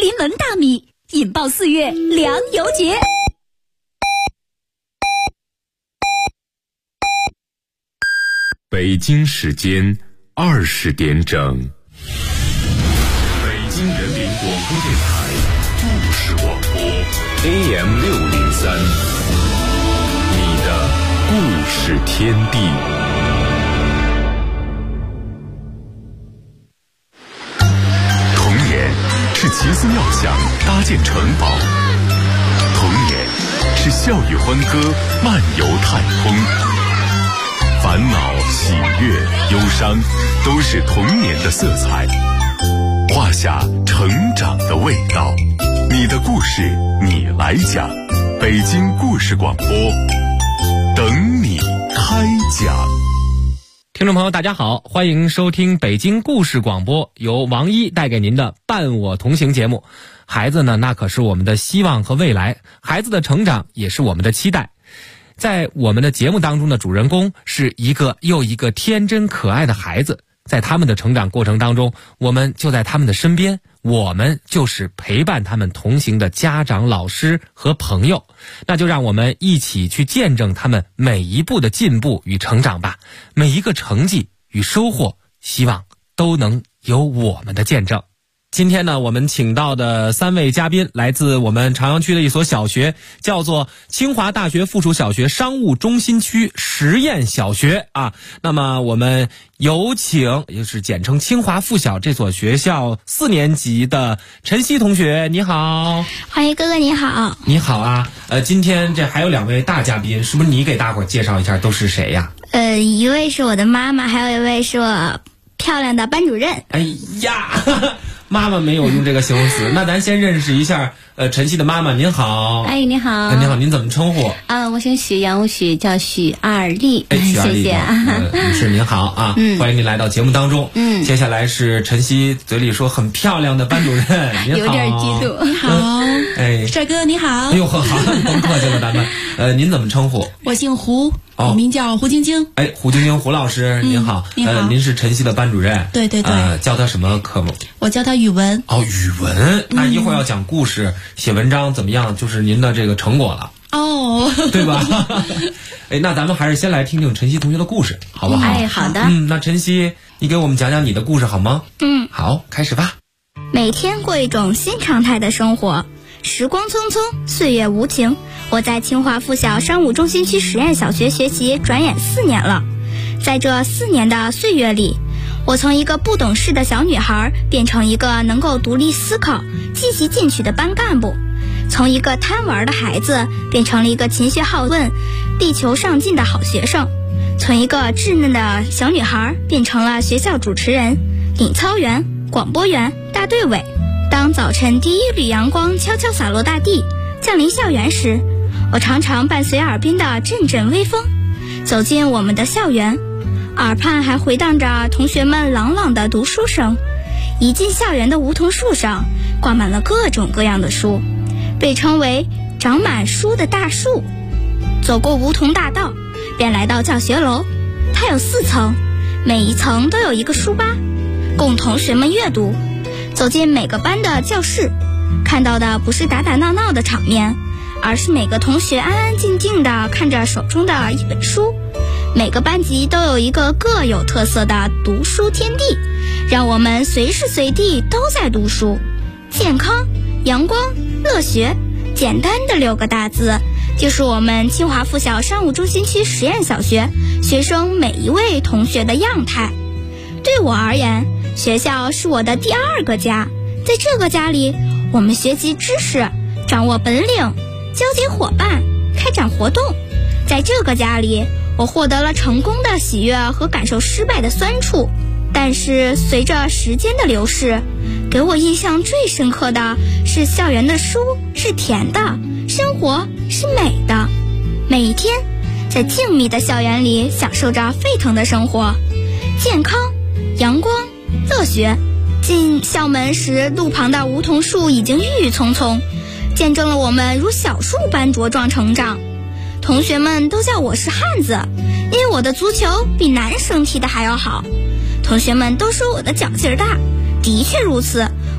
临门大米，引爆4月粮油节。 北京时间20点整，北京人民广播电台故事广播 AM603，你的故事天地。童年是奇思妙想搭建城堡，童年是笑语欢歌漫游太空。烦恼、喜悦、忧伤，都是童年的色彩，画下成长的味道。你的故事，你来讲。北京故事广播，等你开讲。 听众朋友大家好，欢迎收听北京故事广播，由王一带给您的伴我同行节目。孩子呢，那可是我们的希望和未来，孩子的成长也是我们的期待。在我们的节目当中的主人公是一个又一个天真可爱的孩子，在他们的成长过程当中，我们就在他们的身边，我们就是陪伴他们同行的家长、老师和朋友。那就让我们一起去见证他们每一步的进步与成长吧，每一个成绩与收获，希望都能有我们的见证。今天呢，我们请到的3位嘉宾来自我们朝阳区的一所小学，叫做清华大学附属小学商务中心区实验小学啊。那么我们有请，也就是简称清华附小这所学校4年级的陈曦同学，你好。 欢迎哥哥，你好。 你好啊。今天这还有2位大嘉宾，是不是你给大伙介绍一下都是谁呀？ 一位是我的妈妈，还有一位是我漂亮的班主任。 哎呀，妈妈没有用这个形容词。那咱先认识一下，陈曦的妈妈，您好。 哎，你好。 你好，您怎么称呼？ 我姓许，杨无许，叫许二丽。 许二丽， 谢谢。 女士您好啊，欢迎您来到节目当中。接下来是陈曦嘴里说很漂亮的班主任，您好。 有点激动。 你好。 哎， 帅哥你好。 哎呦呵，好，甭客气了，咱们。您怎么称呼？ 我姓胡。我名叫胡晶晶。 哎，胡晶晶，胡老师您好。 你好。 您是陈曦的班主任。 对对对。 教他什么科目？ 我教他语文。 哦，语文。那一会儿要讲故事、写文章怎么样？就是您的这个成果了。 哦， 对吧？哎，那咱们还是先来听听陈曦同学的故事，好不好？ 哎，好的。 那陈曦，你给我们讲讲你的故事好吗？好，开始吧。 每天过一种新常态的生活，时光匆匆，岁月无情。我在清华附小商务中心区实验小学学习，转眼4年了。在这4年的岁月里，我从一个不懂事的小女孩变成一个能够独立思考、积极进取的班干部，从一个贪玩的孩子变成了一个勤学好问、力求上进的好学生，从一个稚嫩的小女孩变成了学校主持人、领操员、广播员、大队委。当早晨第一缕阳光悄悄洒落大地，降临校园时，我常常伴随耳边的阵阵微风，走进我们的校园，耳畔还回荡着同学们朗朗的读书声。一进校园的梧桐树上挂满了各种各样的书，被称为长满书的大树。走过梧桐大道，便来到教学楼，它有4层，每一层都有一个书吧，供同学们阅读。走进每个班的教室，看到的不是打打闹闹的场面，而是每个同学安安静静地看着手中的一本书。每个班级都有一个各有特色的读书天地，让我们随时随地都在读书。健康、阳光、乐学，简单的6个大字，就是我们清华附小商务中心区实验小学学生每一位同学的样态。对我而言，学校是我的第2个家。在这个家里，我们学习知识，掌握本领，交结伙伴，开展活动。在这个家里，我获得了成功的喜悦和感受失败的酸楚。但是随着时间的流逝，给我印象最深刻的是校园的书是甜的，生活是美的。每一天在静谧的校园里享受着沸腾的生活，健康、阳光、乐学。进校门时，路旁的梧桐树已经郁郁葱葱，见证了我们如小树般茁壮成长。同学们都叫我是汉子，因为我的足球比男生踢的还要好。同学们都说我的脚劲儿大，的确如此，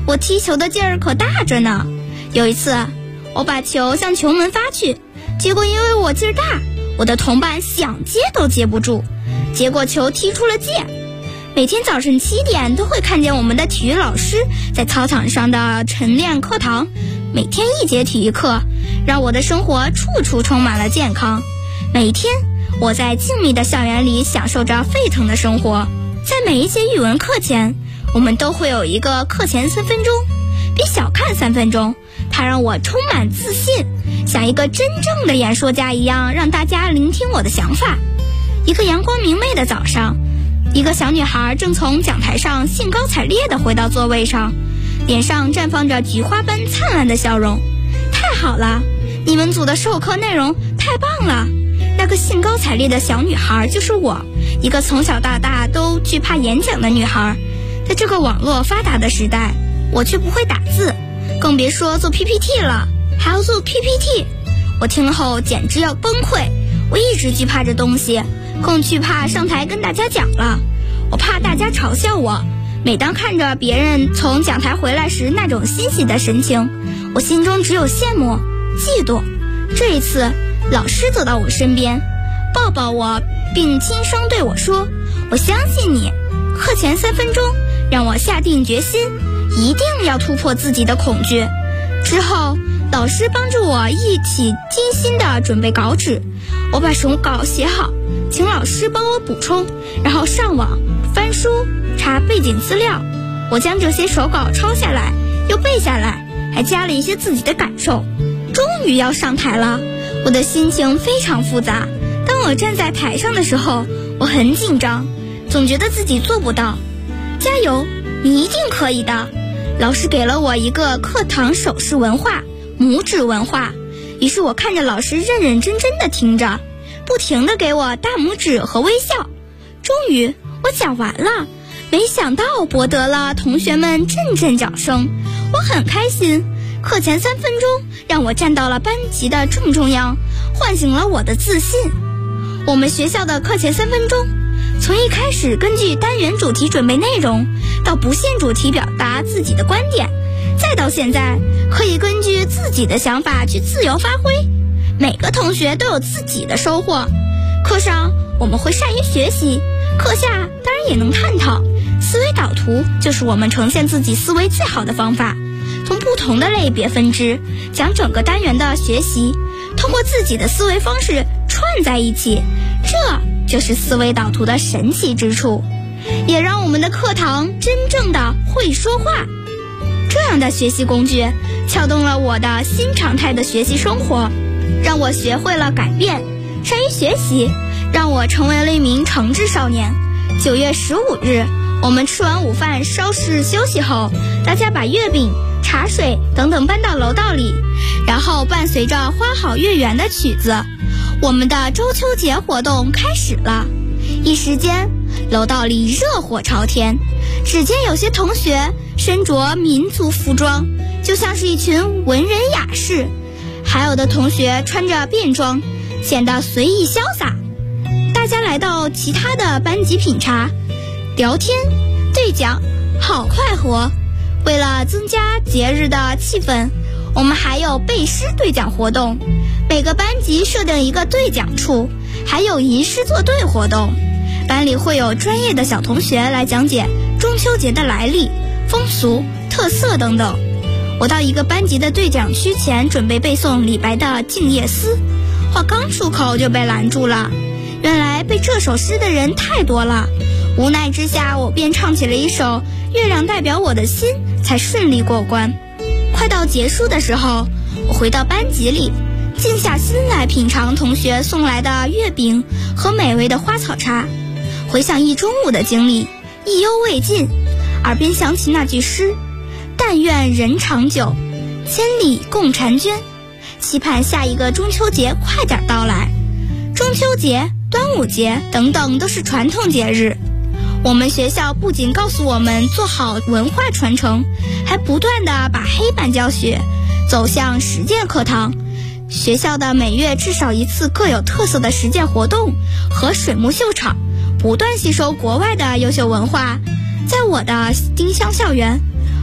我踢球的劲儿可大着呢。有一次，我把球向球门发去，结果因为我劲儿大，我的同伴想接都接不住，结果球踢出了界。每天早晨7点都会看见我们的体育老师在操场上的晨练课堂，每天1节体育课，让我的生活处处充满了健康。每天我在静谧的校园里享受着沸腾的生活。在每一节语文课前，我们都会有一个课前3分钟，别小看3分钟，它让我充满自信，像一个真正的演说家一样，让大家聆听我的想法。一个阳光明媚的早上，一个小女孩正从讲台上兴高采烈地回到座位上，脸上绽放着菊花般灿烂的笑容。太好了，你们组的授课内容太棒了。那个兴高采烈的小女孩就是我，一个从小到大都惧怕演讲的女孩。在这个网络发达的时代，我却不会打字，更别说做 PPT 了，还要做 PPT。我听了后简直要崩溃。我一直惧怕这东西，更惧怕上台跟大家讲了。我怕大家嘲笑我。每当看着别人从讲台回来时那种欣喜的神情，我心中只有羡慕、嫉妒。这一次，老师走到我身边，抱抱我，并轻声对我说：“我相信你。”课前3分钟让我下定决心，一定要突破自己的恐惧。之后，老师帮助我一起精心地准备稿纸，我把手稿写好，请老师帮我补充，然后上网翻书查背景资料。我将这些手稿抄下来，又背下来，还加了一些自己的感受。终于要上台了，我的心情非常复杂。当我站在台上的时候，我很紧张，总觉得自己做不到。加油，你一定可以的。老师给了我一个课堂手势文化，拇指文化。于是我看着老师认认真真地听着，不停地给我大拇指和微笑。终于我讲完了，没想到博得了同学们阵阵掌声，我很开心。课前3分钟让我站到了班级的正中央，唤醒了我的自信。我们学校的课前3分钟，从一开始根据单元主题准备内容，到不限主题表达自己的观点，再到现在可以根据自己的想法去自由发挥。每个同学都有自己的收获。课上我们会善于学习，课下当然也能探讨。思维导图就是我们呈现自己思维最好的方法。从不同的类别分支，将整个单元的学习通过自己的思维方式串在一起，这就是思维导图的神奇之处，也让我们的课堂真正的会说话。这样的学习工具撬动了我的新常态的学习生活，让我学会了改变，善于学习，让我成为了一名诚挚少年。9月15日，我们吃完午饭稍事休息后，大家把月饼、茶水等等搬到楼道里，然后伴随着花好月圆的曲子，我们的中秋节活动开始了。一时间，楼道里热火朝天，只见有些同学身着民族服装，就像是一群文人雅士，还有的同学穿着便装，显得随意潇洒。大家来到其他的班级品茶、聊天、对讲，好快活。为了增加节日的气氛，我们还有背诗对讲活动，每个班级设定一个对讲处，还有吟诗作对活动。班里会有专业的小同学来讲解中秋节的来历、风俗、特色等等。我到一个班级的对讲区前准备背诵李白的《静夜思》，话刚出口就被拦住了。原来背这首诗的人太多了，无奈之下我便唱起了一首《月亮代表我的心》，才顺利过关。快到结束的时候，我回到班级里，静下心来品尝同学送来的月饼和美味的花草茶，回想一中午的经历，意犹未尽，耳边响起那句诗：但愿人长久，千里共婵娟，期盼下一个中秋节快点到来。中秋节、端午节等等都是传统节日，我们学校不仅告诉我们做好文化传承，还不断地把黑板教学走向实践课堂。学校的每月至少一次各有特色的实践活动和水幕秀场，不断吸收国外的优秀文化。在我的丁香校园，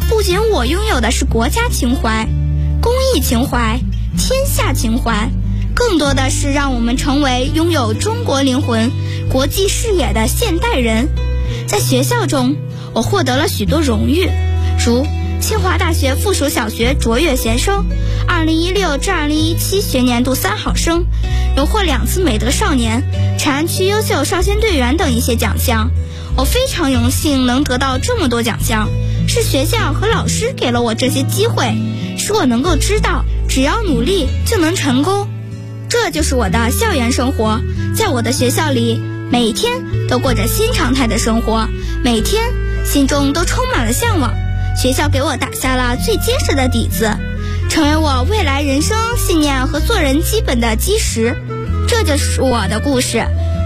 不仅我拥有的是国家情怀、公益情怀、天下情怀，更多的是让我们成为拥有中国灵魂、国际视野的现代人。在学校中，我获得了许多荣誉，如清华大学附属小学卓越学生，2016至2017学年度3好生，荣获2次美德少年、长安区优秀少先队员等一些奖项。我非常荣幸能得到这么多奖项，是学校和老师给了我这些机会，使我能够知道只要努力就能成功。这就是我的校园生活，在我的学校里，每天都过着新常态的生活，每天心中都充满了向往。学校给我打下了最结实的底子，成为我未来人生信念和做人基本的基石。这就是我的故事。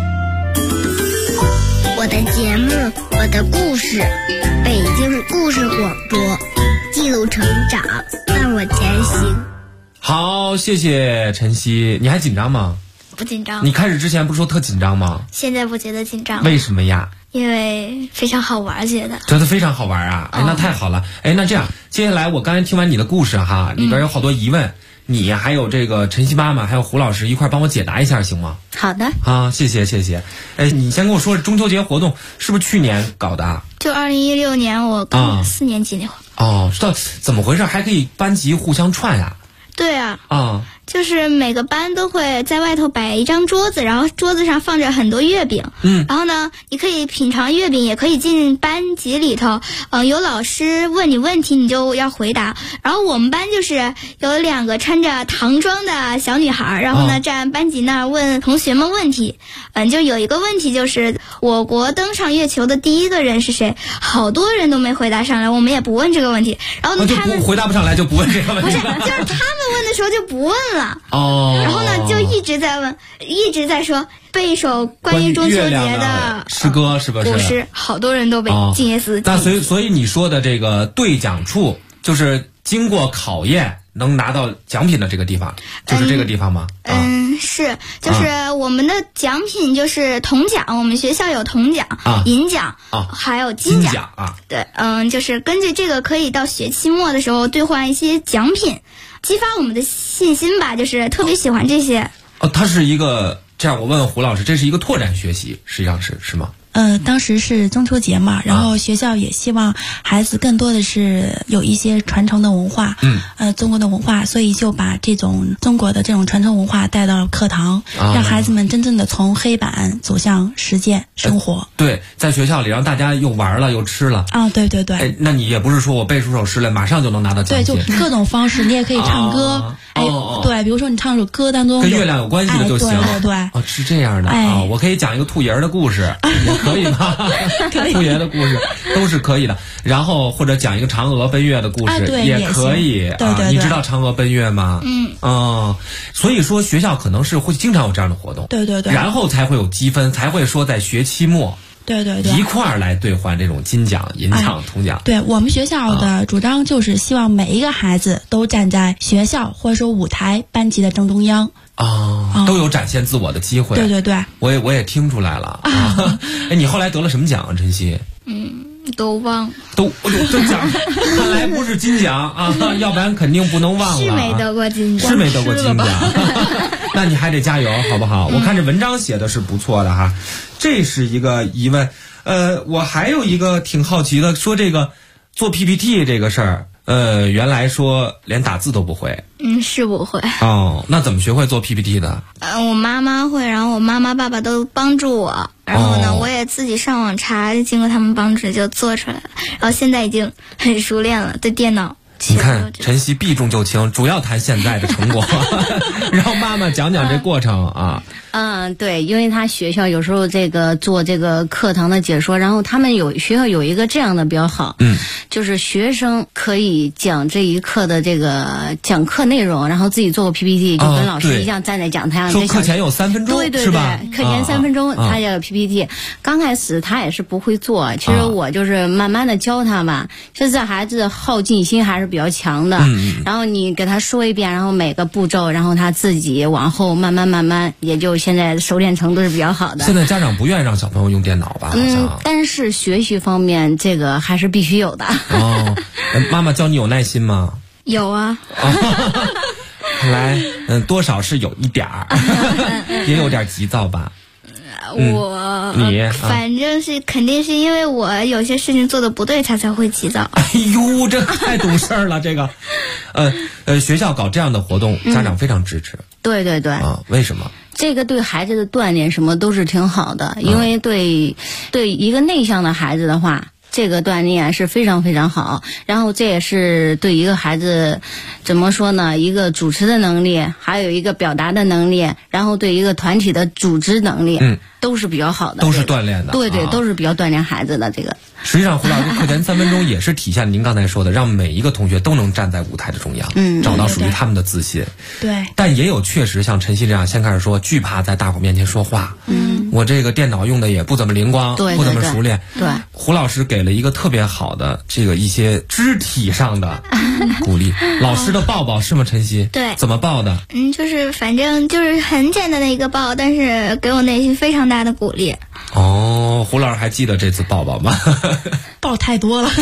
我的节目，我的故事，北京故事广播，记录成长，伴我前行。 好，谢谢晨曦。你还紧张吗？ 不紧张。 你开始之前不是说特紧张吗？ 现在不觉得紧张。 为什么呀？ 因为非常好玩，觉得非常好玩啊！哎，那太好了。哎，那这样，接下来我刚才听完你的故事哈，里边有好多疑问，你还有这个晨曦妈妈还有胡老师一块帮我解答一下，行吗？ 好的。 啊，谢谢谢谢。哎，你先跟我说，中秋节活动是不是去年搞的？ 就2016年我刚4年级那会儿。 哦，这怎么回事？还可以班级互相串呀？ 对啊。 啊。 就是每个班都会在外头摆一张桌子，然后桌子上放着很多月饼。然后呢，你可以品尝月饼，也可以进班级里头。有老师问你问题，你就要回答。然后我们班就是有2个穿着唐装的小女孩，然后呢站班级那儿问同学们问题。就有一个问题就是我国登上月球的第一个人是谁？好多人都没回答上来，我们也不问这个问题。然后呢，他们回答不上来就不问这个问题。 不是，就是他们问的时候就不问了。然后呢，就一直在问，一直在说背一首关于中秋节的诗歌，是不是？ 古诗，好多人都被静夜思。 那所以你说的这个对奖处，就是经过考验能拿到奖品的这个地方，就是这个地方吗？ 是，就是我们的奖品就是铜奖，我们学校有铜奖、银奖还有金奖啊。 对，就是根据这个可以到学期末的时候兑换一些奖品。激发我们的信心吧，就是特别喜欢这些。 它是一个这样，我问问胡老师，这是一个拓展学习，实际上是吗？ 当时是中秋节嘛，然后学校也希望孩子更多的是有一些传承的文化，中国的文化，所以就把这种中国的这种传承文化带到了课堂，让孩子们真正的从黑板走向实践生活。 对，在学校里让大家又玩了又吃了。 对对对。 哎，那你也不是说我背出首诗来马上就能拿到奖品。 对，就各种方式，你也可以唱歌。对，比如说你唱首歌当中跟月亮有关系的就行。 对对对。 是这样的我可以讲一个兔爷的故事。可以吗？兔爷的故事都是可以的，然后或者讲一个嫦娥奔月的故事也可以。 对， 你知道嫦娥奔月吗？所以说学校可能是会经常有这样的活动。 对对对。 然后才会有积分，才会说在学期末。 对对对， 一块儿来兑换这种金奖、银奖、铜奖。 对，我们学校的主张就是希望每一个孩子都站在学校或者说舞台、班级的正中央。 都有展现自我的机会。 对对对， 我也听出来了。哎，你后来得了什么奖啊，晨曦？ 都忘了。 这奖看来不是金奖啊，要不然肯定不能忘了。 是没得过金奖。 是没得过金奖。那你还得加油，好不好？我看这文章写的是不错的哈。这是一个疑问。我还有一个挺好奇的，说这个做 PPT 这个事儿。原来说连打字都不会。 是不会。 那怎么学会做 PPT 的？ 我妈妈会，然后我妈妈爸爸都帮助我，然后呢，我也自己上网查，经过他们帮助就做出来了，然后现在已经很熟练了，对电脑。 你看晨曦避重就轻，主要谈现在的成果，然后妈妈讲讲这过程啊。 对，因为他学校有时候这个做这个课堂的解说，然后他们学校有一个这样的比较好，就是学生可以讲这一课的这个讲课内容，然后自己做个 PPT，就跟老师一样站在讲台上。 说课前有3分钟， 对对对， 是吧？ 课前3分钟他要有 PPT。刚开始他也是不会做，其实我就是慢慢的教他吧，就是孩子好进心还是是比较强的。然后你给他说一遍，然后每个步骤，然后他自己往后慢慢，也就现在熟练程度是比较好的。 现在家长不愿意让小朋友用电脑吧？好像。 但是学习方面这个还是必须有的。 哦，妈妈教你有耐心吗？ 有啊。 看来多少是有一点儿，也有点急躁吧。 反正是肯定是因为我有些事情做的不对，他才会急躁。 哎呦，这太懂事儿了，这个。学校搞这样的活动，家长非常支持。 对对对。 啊，为什么？ 这个对孩子的锻炼什么都是挺好的，因为对一个内向的孩子的话，这个锻炼是非常非常好。然后这也是对一个孩子怎么说呢，一个主持的能力，还有一个表达的能力，然后对一个团体的组织能力，都是比较好的， 都是锻炼的。 对对，都是比较锻炼孩子的这个。 实际上，胡老师课前3分钟也是体现您刚才说的，让每一个同学都能站在舞台的中央，找到属于他们的自信。 对。但也有确实像晨曦这样，先开始说惧怕在大伙面前说话。我这个电脑用的也不怎么灵光， 对， 不怎么熟练。 对。 胡老师给了一个特别好的这个一些肢体上的鼓励。老师的抱抱是吗？晨曦？ 对。 怎么抱的？ 就是反正就是很简单的一个抱，但是给我内心非常大的鼓励。 哦，胡老师还记得这次抱抱吗？ 抱太多了。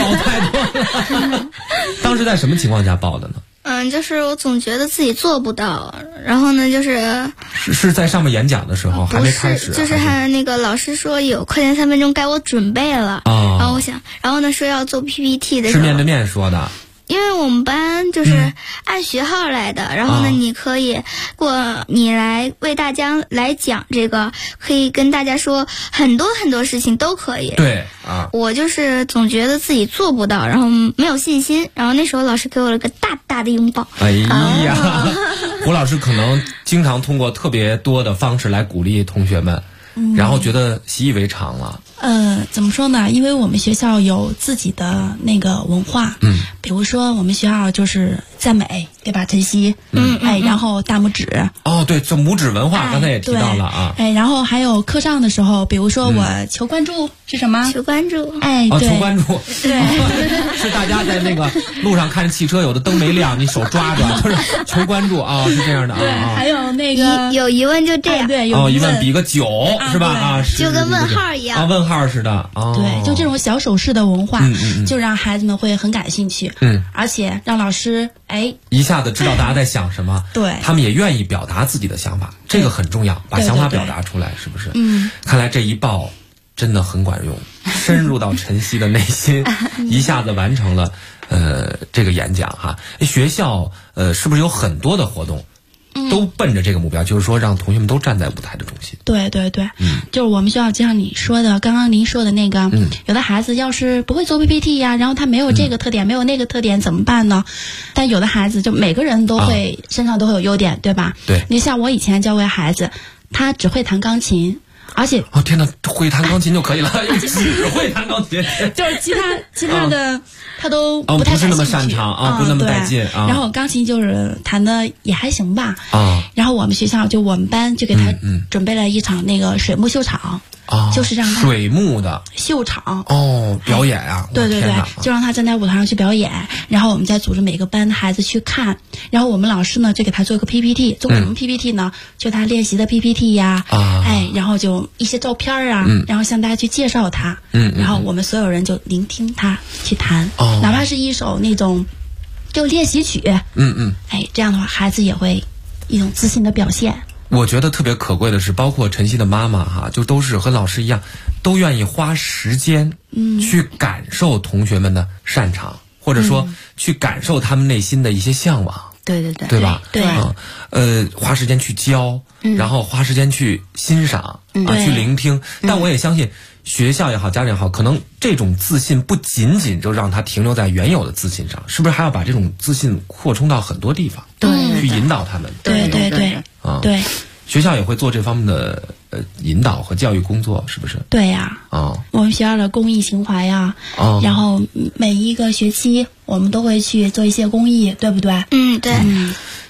当时在什么情况下抱的呢？ 就是我总觉得自己做不到，然后呢，是在上面演讲的时候还没开始， 就是那个老师说有课前3分钟该我准备了，然后我想，然后呢说要做 PPT 的时候， 是面对面说的。 因为我们班就是按学号来的，然后呢，你可以你来为大家来讲这个，可以跟大家说很多很多事情都可以。 对啊， 我就是总觉得自己做不到，然后没有信心，然后那时候老师给我了个大大的拥抱。 哎呀，胡老师可能经常通过特别多的方式来鼓励同学们。然后觉得习以为常了。 怎么说呢？因为我们学校有自己的那个文化，比如说我们学校就是赞美，对吧？晨曦，然后大拇指。 哦，对，这拇指文化刚才也提到了啊。 然后还有课上的时候，比如说我求关注是什么？ 求关注。 对， 求关注。 对， 是大家在那个路上看着汽车有的灯没亮，你手抓着，就是求关注啊，是这样的啊。 对，还有那个有疑问就这样。 对，有疑问比个9是吧？啊， 就跟问号一样。 问号似的。 对，就这种小手势的文化，就让孩子们会很感兴趣。而且让老师一下子知道大家在想什么。 对， 他们也愿意表达自己的想法，这个很重要，把想法表达出来，是不是？看来这一抱真的很管用，深入到晨曦的内心，一下子完成了这个演讲哈。学校是不是有很多的活动？都奔着这个目标，就是说让同学们都站在舞台的中心。 对对对，就是我们学校就像你说的，刚刚您说的那个，有的孩子要是不会做 PPT 呀，然后他没有这个特点，没有那个特点怎么办呢？但有的孩子就每个人都会身上都会有优点，对吧？ 对， 你像我以前教过孩子，他只会弹钢琴。而且天哪，会弹钢琴就可以了，只会弹钢琴， 就是其他的他都不太不是那么擅长啊，不那么带劲啊。 然后钢琴就是弹的也还行吧啊。然后我们学校就我们班就给他准备了一场那个水幕秀场。就是让他水幕的秀场表演啊。 对对对，就让他站在舞台上去表演，然后我们再组织每个班的孩子去看，然后我们老师呢就给他做一个 PPT， 做什么 PPT 呢？就他练习的 PPT 呀，然后就一些照片啊，然后向大家去介绍他，然后我们所有人就聆听他去弹，哪怕是一首那种就练习曲，这样的话孩子也会一种自信的表现。 我觉得特别可贵的是，包括晨曦的妈妈哈，就都是和老师一样，都愿意花时间去感受同学们的擅长，或者说去感受他们内心的一些向往。 对对对， 对吧？ 对， 花时间去教，然后花时间去欣赏去聆听。但我也相信，学校也好，家长也好，可能这种自信不仅仅就让他停留在原有的自信上，是不是还要把这种自信扩充到很多地方？ 对， 去引导他们。 对对对，对。 学校也会做这方面的引导和教育工作，是不是？ 对呀，我们学校的公益情怀呀，然后每一个学期我们都会去做一些公益，对不对？ 对。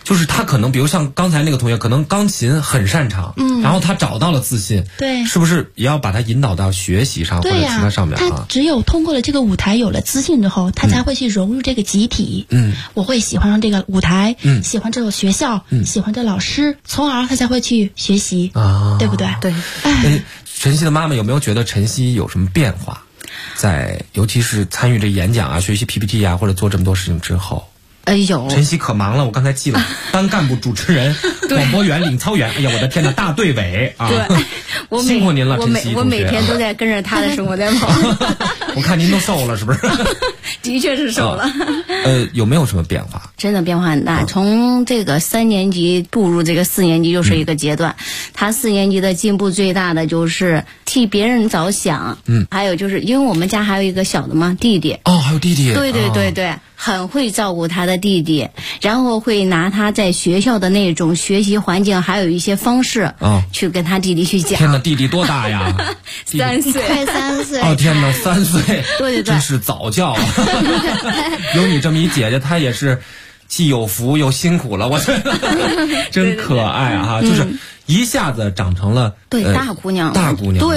就是他可能比如像刚才那个同学，可能钢琴很擅长，然后他找到了自信， 对， 是不是也要把他引导到学习上或者其他上面啊？ 他只有通过了这个舞台，有了自信之后，他才会去融入这个集体。我会喜欢上这个舞台，喜欢这所学校，喜欢这老师，从而他才会去学习啊，对不对？ 对。 晨曦的妈妈有没有觉得晨曦有什么变化？在尤其是参与这演讲啊、学习 PPT 啊，或者做这么多事情之后。 有晨曦可忙了，我刚才记了，班干部、主持人、广播员、领操员，哎呀，我的天哪，大队委啊！ 对， 辛苦您了，晨曦同学。 我每天都在跟着他的生活在跑。 我看您都瘦了，是不是？ 的确是瘦了。 有没有什么变化？ 真的变化很大。从这个3年级步入这个4年级，又是一个阶段。他4年级的进步最大的就是替别人着想。还有就是因为我们家还有一个小的嘛，弟弟。 哦，还有弟弟。 对。很会照顾他的弟弟，然后会拿他在学校的那种学习环境，还有一些方式，去跟他弟弟去讲。 天哪，弟弟多大呀 ？3岁， 快3岁。 哦天哪，3岁， 对， 真是早教啊！有你这么一姐姐，她也是既有福又辛苦了，我觉得真可爱啊！就是一下子长成了大姑娘， 对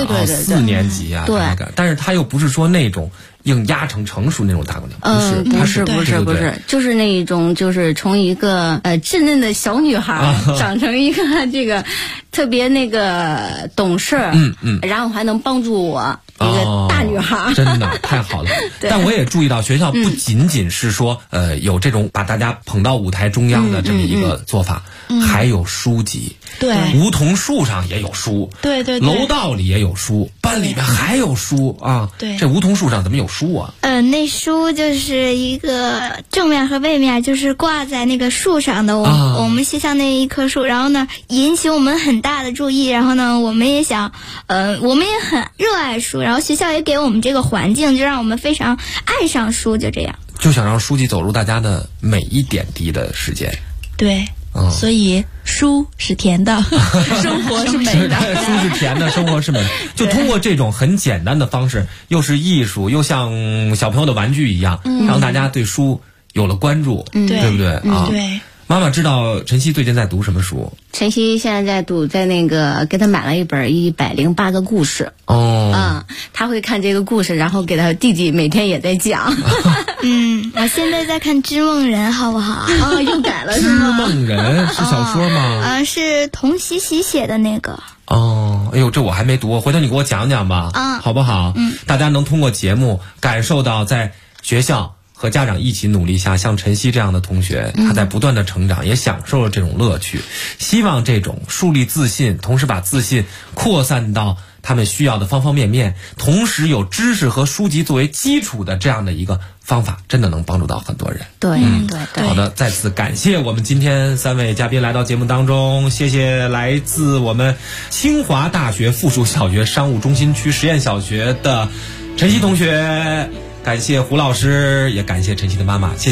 ，4年级啊， 对， 但是她又不是说那种硬压成成熟那种大姑娘， 不是，就是那种就是从一个稚嫩的小女孩长成一个这个特别那个懂事，然后还能帮助我一个大女孩， 真的太好了。但我也注意到学校不仅仅是说有这种把大家捧到舞台中央的这么一个做法，还有书籍， 对， 梧桐树上也有书， 对， 楼道里也有书，班里面还有书啊， 对， 这梧桐树上怎么有书啊？ 那书就是一个正面和背面，就是挂在那个树上的。我们学校那一棵树，然后呢引起我们很大的注意，然后呢我们也想，我们也很热爱书，然后学校也给我们这个环境，就让我们非常爱上书，就这样。 就想让书籍走入大家的每一点滴的时间。 对。所以书是甜的，生活是美的。 书是甜的，生活是美的。就通过这种很简单的方式，又是艺术，又像小朋友的玩具一样，让大家对书有了关注，对不对啊？ 对。 妈妈知道晨曦最近在读什么书？ 晨曦现在在读，在那个给他买了一本108个故事。他会看这个故事，然后给他弟弟每天也在讲。 我现在在看《织梦人》，好不好？ 又改了是吗？ 织梦人是小说吗？ 是童喜喜写的那个。 哎呦，这我还没读，回头你给我讲讲吧，好不好？大家能通过节目感受到在学校和家长一起努力下，像晨曦这样的同学，他在不断的成长，也享受了这种乐趣。希望这种树立自信，同时把自信扩散到他们需要的方方面面，同时有知识和书籍作为基础的这样的一个方法，真的能帮助到很多人。 对。 好的，再次感谢我们今天3位嘉宾来到节目当中，谢谢来自我们清华大学附属小学商务中心区实验小学的晨曦同学。感谢胡老师，也感谢晨曦的妈妈，谢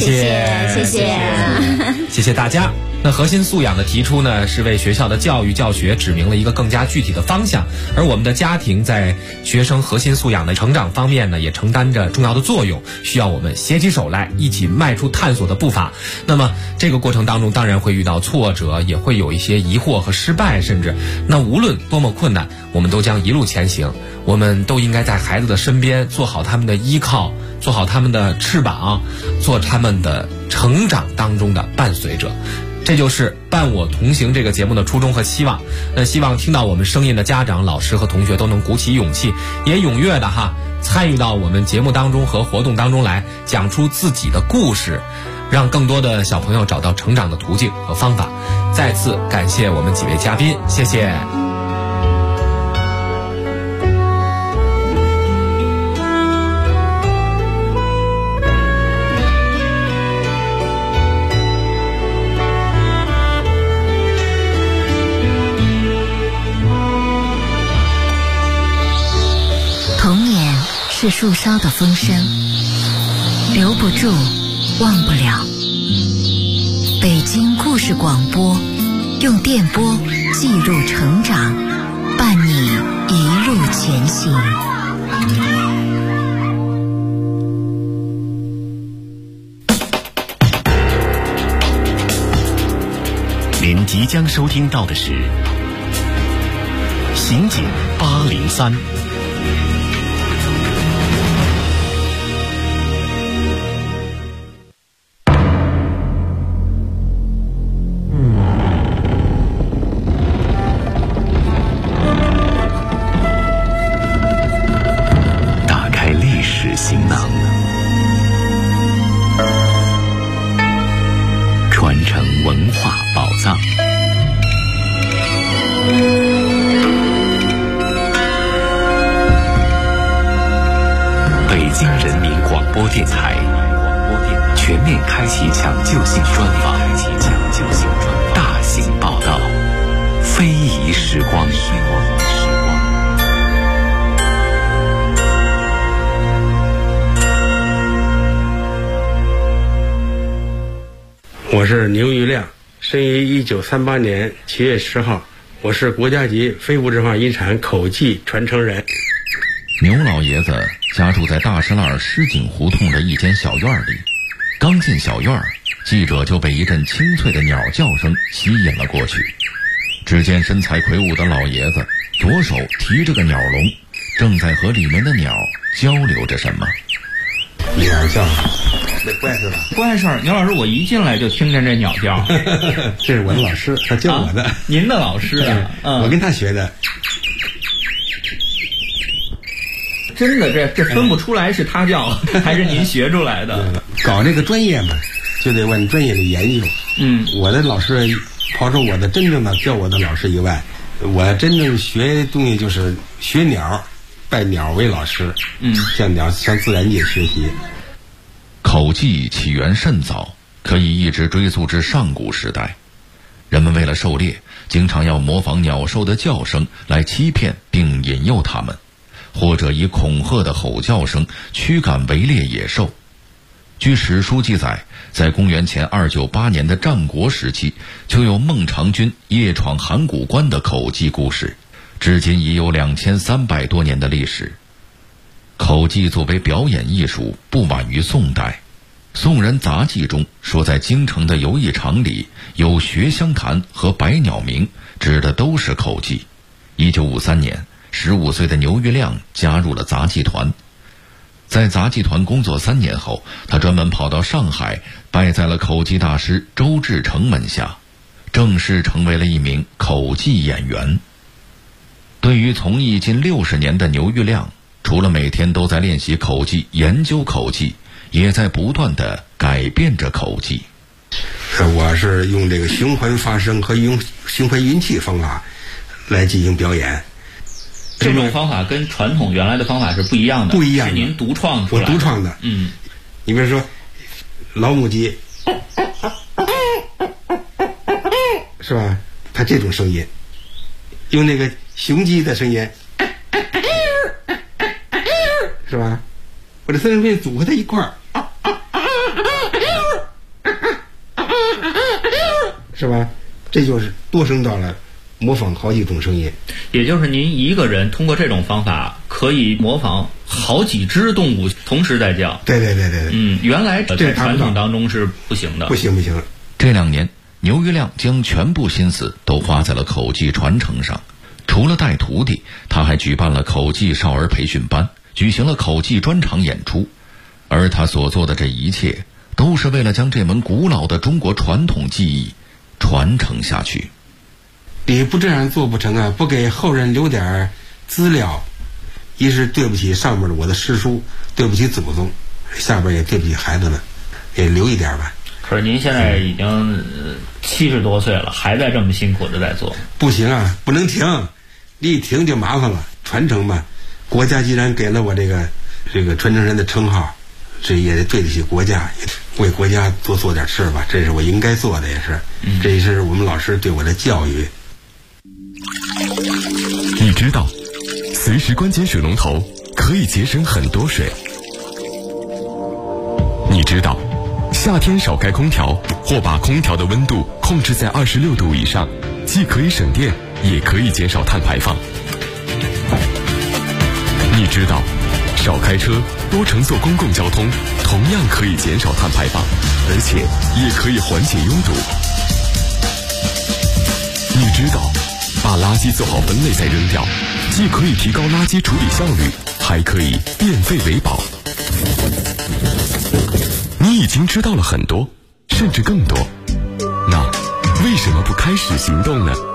谢大家。那核心素养的提出呢，是为学校的教育教学指明了一个更加具体的方向，而我们的家庭在学生核心素养的成长方面呢，也承担着重要的作用，需要我们携起手来，一起迈出探索的步伐。那么这个过程当中，当然会遇到挫折，也会有一些疑惑和失败，甚至那无论多么困难，我们都将一路前行。我们都应该在孩子的身边，做好他们的依靠，做好他们的翅膀，做他们的成长当中的伴随者。这就是伴我同行这个节目的初衷和期望。希望听到我们声音的家长、老师和同学都能鼓起勇气，也踊跃的参与到我们节目当中和活动当中来，讲出自己的故事，让更多的小朋友找到成长的途径和方法。再次感谢我们几位嘉宾，谢谢。 是树梢的风声，留不住，忘不了。北京故事广播，用电波记录成长，伴你一路前行。 您即将收听到的是《刑警803》。打开历史行囊，传承文化宝藏。北京人民广播电台全面开启抢救性专访，大型报道，非遗时光。 我是牛玉亮，生于1938年7月10号，我是国家级非物质文化遗产口技传承人。 牛老爷子家住在大石栏石井胡同的一间小院里，刚进小院，记者就被一阵清脆的鸟叫声吸引了过去。只见身材魁梧的老爷子左手提着个鸟笼，正在和里面的鸟交流着什么。 鸟叫，那怪事吧？ 怪事儿，牛老师，我一进来就听见这鸟叫。 这是我的老师，他教我的。 您的老师啊？ 我跟他学的。 真的，这分不出来是他叫还是您学出来的。 搞这个专业嘛，就得往专业里研究。我的老师，刨除我的真正的教我的老师以外，我真正学东西就是学鸟，拜鸟为老师。向自然界学习。 口技起源甚早，可以一直追溯至上古时代。人们为了狩猎，经常要模仿鸟兽的叫声来欺骗并引诱它们，或者以恐吓的吼叫声驱赶围猎野兽。据史书记载，在公元前298年的战国时期，就有孟尝君夜闯函谷关的口技故事，至今已有2300多年的历史。口技作为表演艺术，不晚于宋代。宋人杂记中说，在京城的游艺场里有学香坛和百鸟鸣，指的都是口技。1953年，15岁的牛玉亮加入了杂技团。在杂技团工作3年后，他专门跑到上海，拜在了口技大师周志成门下，正式成为了一名口技演员。对于从艺近60年的牛玉亮，除了每天都在练习口技、研究口技，也在不断地改变着口技。 我是用这个循环发声和用循环运气方法来进行表演。 这种方法跟传统原来的方法是不一样的， 不一样的， 是您独创出来的。 我独创的。你比如说老母鸡，是吧？它这种声音，用那个雄鸡的声音，是吧？我这三种声音组合在一块儿，是吧？这就是多声道了，模仿好几种声音。 也就是您一个人通过这种方法可以模仿好几只动物同时在叫。 对。 原来在传统当中是不行的。 不行。 这2年，牛玉亮将全部心思都花在了口技传承上。除了带徒弟，他还举办了口技少儿培训班，举行了口技专场演出。而他所做的这一切，都是为了将这门古老的中国传统技艺传承下去。 你不这样做不成啊！不给后人留点资料，一是对不起上面的我的师叔，对不起祖宗，下边也对不起孩子们，也留一点吧。 可是您现在已经70多岁了，还在这么辛苦的在做。 不行啊，不能停，你一停就麻烦了。传承吧，国家既然给了我这个传承人的称号，这也得对得起国家，也为国家多做点事吧，这是我应该做的，也是，这也是我们老师对我的教育。 你知道，随时关紧水龙头可以节省很多水。你知道，夏天少开空调或把空调的温度控制在26度以上，既可以省电，也可以减少碳排放。你知道，少开车，多乘坐公共交通，同样可以减少碳排放，而且也可以缓解拥堵。 圾做好分类再扔掉，既可以提高垃圾处理效率，还可以变废为宝。你已经知道了很多，甚至更多，那为什么不开始行动呢？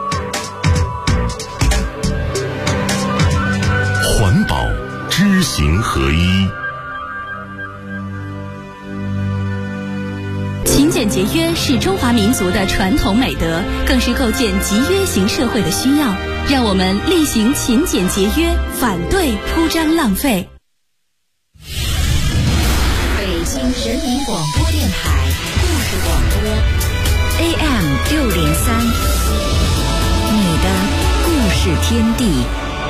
环保知行合一。 勤俭节约是中华民族的传统美德，更是构建集约型社会的需要。让我们力行勤俭节约，反对铺张浪费。 北京人民广播电台故事广播 AM603，你的故事天地。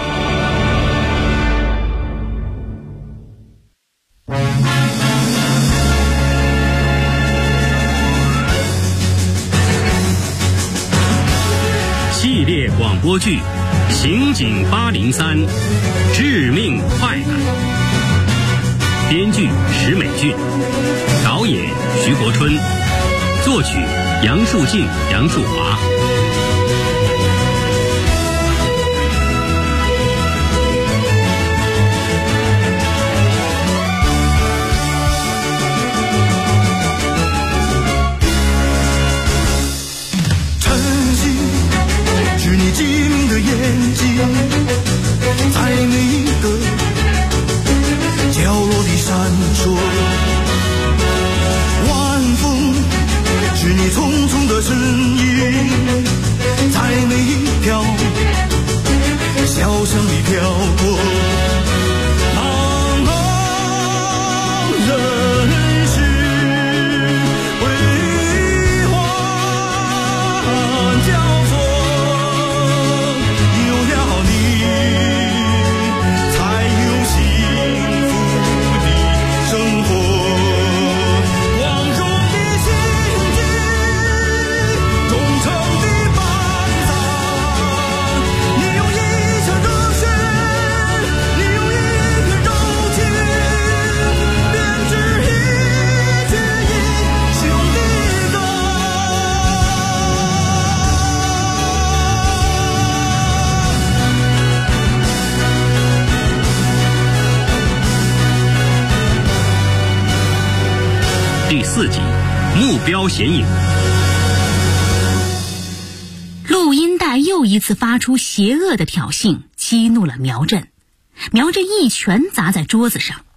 系列广播剧《刑警803：致命快感》，编剧石美俊，导演徐国春，作曲杨树静、杨树华。 是你机灵的眼睛，在每一个角落里闪烁。晚风是你匆匆的身影，在每一条小巷里飘过。茫茫人世为欢交错。 第4集，目标显影。 录音带又一次发出邪恶的挑衅，激怒了苗振。苗振一拳砸在桌子上。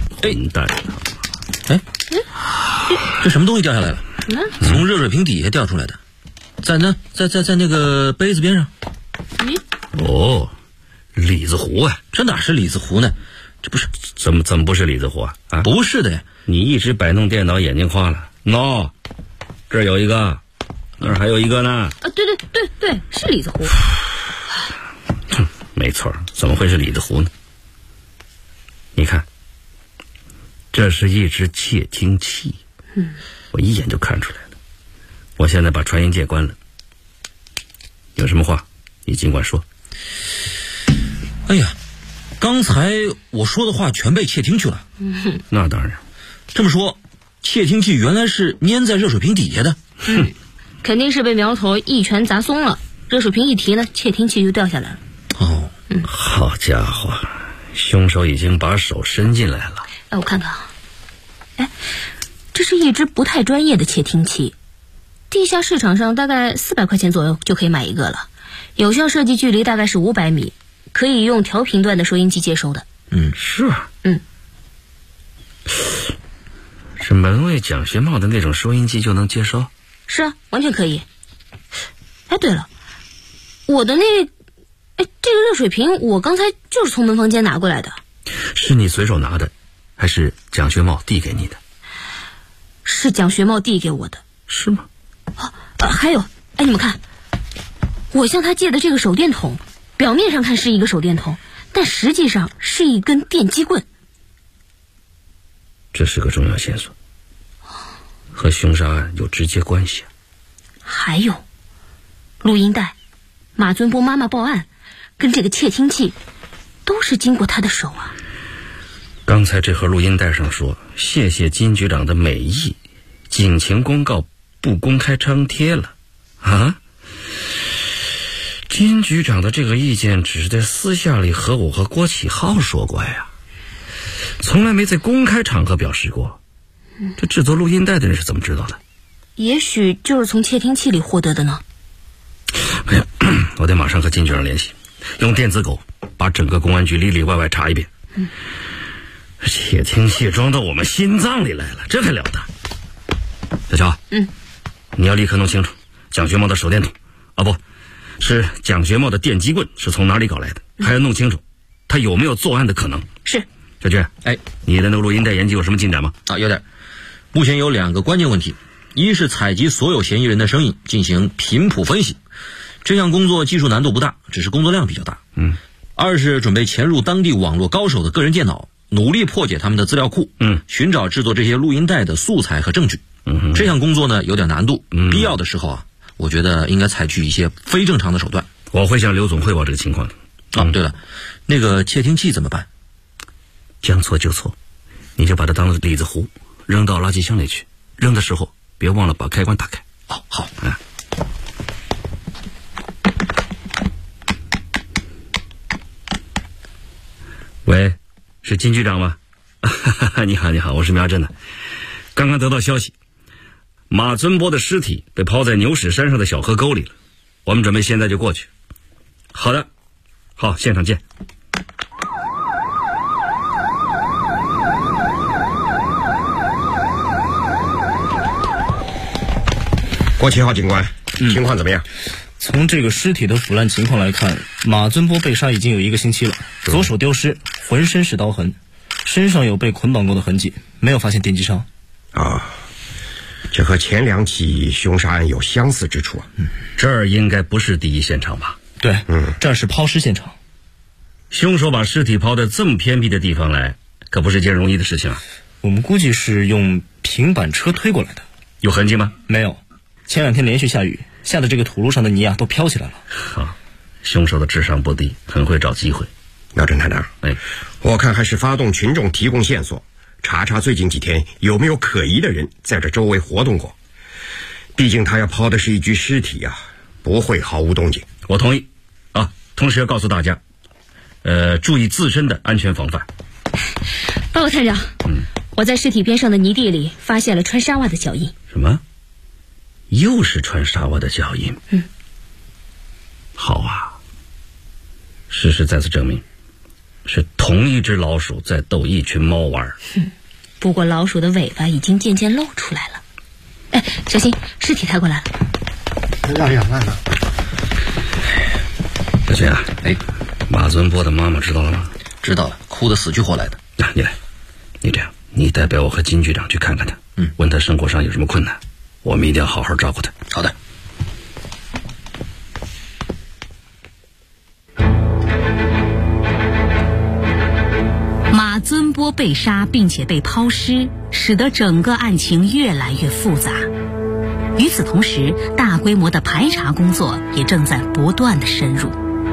这什么东西掉下来了？从热水瓶底下掉出来的，在那个杯子边上。 哦，李子湖啊！ 这哪是李子湖呢？这不是怎么不是李子湖啊？ 不是的呀！ 你一直摆弄电脑，眼睛花了。喏，这儿有一个，那儿还有一个呢。 对，是李子湖。 没错，怎么会是李子湖呢？你看，这是一只窃听器。我一眼就看出来了。我现在把传音键关了，有什么话你尽管说。 哎呀，刚才我说的话全被窃听去了。 那当然。 这么说，窃听器原来是粘在热水瓶底下的。 肯定是被苗头一拳砸松了，热水瓶一提呢，窃听器就掉下来了。 好家伙，凶手已经把手伸进来了。 我看看啊，这是一只不太专业的窃听器，地下市场上大概400块钱左右就可以买一个了，有效射击距离大概是500米，可以用调频段的收音机接收的。 是啊。是门卫蒋学茂的那种收音机就能接收？ 是啊，完全可以。对了，我的这个热水瓶我刚才就是从门房间拿过来的。 是你随手拿的，还是蒋学茂递给你的？ 是蒋学茂递给我的。 是吗？ 还有，你们看，我向他借的这个手电筒，表面上看是一个手电筒，但实际上是一根电击棍。 这是个重要线索，和凶杀案有直接关系。 还有录音带，马尊波妈妈报案跟这个窃听器都是经过他的手啊。 刚才这盒录音带上说，谢谢金局长的美意，警情公告不公开张贴了啊。 金局长的这个意见只是在私下里和我和郭启浩说过呀，从来没在公开场合表示过。这制作录音带的人是怎么知道的？ 也许就是从窃听器里获得的呢。 哎呀，我得马上和金局长联系，用电子狗把整个公安局里里外外查一遍。窃听器装到我们心脏里来了，这还了得？小乔，你要立刻弄清楚蒋学茂的手电筒啊，不是蒋学茂的电击棍是从哪里搞来的，还要弄清楚他有没有作案的可能。 是。 小军，你的那个录音带研究有什么进展吗？ 有点。目前有2个关键问题，一是采集所有嫌疑人的声音进行频谱分析，这项工作技术难度不大，只是工作量比较大。二是准备潜入当地网络高手的个人电脑，努力破解他们的资料库，寻找制作这些录音带的素材和证据。这项工作呢有点难度，必要的时候我觉得应该采取一些非正常的手段。 我会向刘总汇报这个情况的。 对了，那个窃听器怎么办？ 将错就错，你就把它当李子糊扔到垃圾箱里去，扔的时候别忘了把开关打开。 好。 喂，是金局长吗？你好，我是苗镇的。刚刚得到消息，马尊波的尸体被抛在牛屎山上的小河沟里了，我们准备现在就过去。好的，好，现场见。 郭启浩警官，情况怎么样？ 从这个尸体的腐烂情况来看，马尊波被杀已经有1个星期了，左手丢失，浑身是刀痕，身上有被捆绑过的痕迹，没有发现电击伤。 这和前2起凶杀案有相似之处。 这儿应该不是第一现场吧？ 对，这儿是抛尸现场。 凶手把尸体抛到这么偏僻的地方来，可不是件容易的事情啊。 我们估计是用平板车推过来的。 有痕迹吗？ 没有，前2天连续下雨，下的这个土路上的泥都飘起来了。 凶手的智商不低，很会找机会。 苗侦探长，我看还是发动群众提供线索，查查最近几天有没有可疑的人在这周围活动过。毕竟他要抛的是一具尸体啊，不会毫无动静。 我同意啊，同时要告诉大家，注意自身的安全防范。 报告探长，我在尸体边上的泥地里发现了穿纱袜的脚印。 什么？又是穿纱袜的脚印？好啊，事实再次证明，是同一只老鼠在逗一群猫玩。 不过老鼠的尾巴已经渐渐露出来了。小心，尸体抬过来了。 让慢了。 小军啊，马尊波的妈妈知道了吗？ 知道了，哭得死去活来的。 你来，你这样，你代表我和金局长去看看他，问他生活上有什么困难，我们一定要好好照顾他。 好的。 马尊波被杀并且被抛尸，使得整个案情越来越复杂。与此同时，大规模的排查工作也正在不断的深入。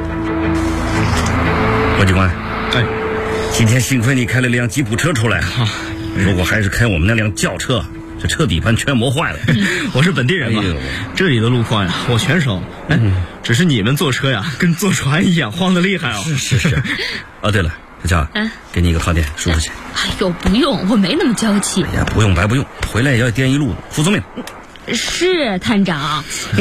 郭警官，今天幸亏你开了辆吉普车出来，如果还是开我们那辆轿车，这车底盘全磨坏了。 我是本地人嘛，这里的路况呀，我全熟。只是你们坐车呀，跟坐船一样，晃得厉害哦。 是。对了，小乔，给你一个靠垫，舒服些。 不用，我没那么娇气。 不用白不用，回来也要颠一路，副总命。 是探长。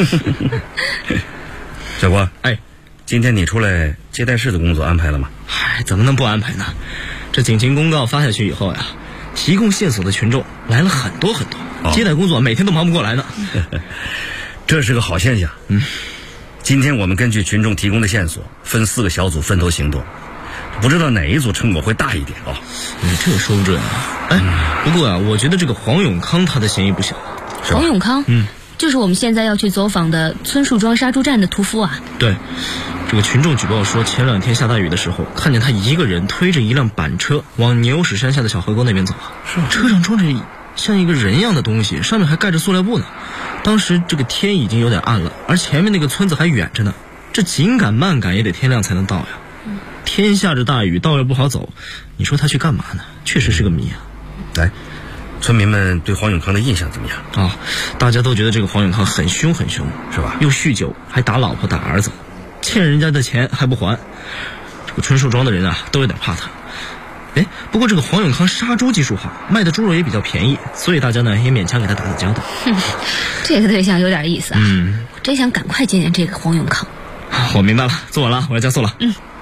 小郭，今天你出来接待室的工作安排了吗？ 怎么能不安排呢？这警情公告发下去以后呀，提供线索的群众来了很多，接待工作每天都忙不过来呢。 这是个好现象。今天我们根据群众提供的线索，分4个小组分头行动，不知道哪一组成果会大一点啊？ 你这说不准啊。不过我觉得这个黄永康他的嫌疑不小。 黄永康，就是我们现在要去走访的村树庄杀猪站的屠夫啊。 对，这个群众举报说，前2天下大雨的时候，看见他一个人推着一辆板车往牛屎山下的小河沟那边走。车上装着像一个人样的东西，上面还盖着塑料布呢。当时这个天已经有点暗了，而前面那个村子还远着呢，这紧赶慢赶也得天亮才能到呀。天下着大雨，道又不好走，你说他去干嘛呢？确实是个谜啊。 村民们对黄永康的印象怎么样？ 大家都觉得这个黄永康很凶，是吧？又酗酒，还打老婆打儿子。 欠人家的钱还不还，这个春树庄的人啊都有点怕他。哎，不过这个黄永康杀猪技术好，卖的猪肉也比较便宜，所以大家呢也勉强给他打打交道。 这个对象有点意思啊。我真想赶快见见这个黄永康。 我明白了，做完了，我要加速了。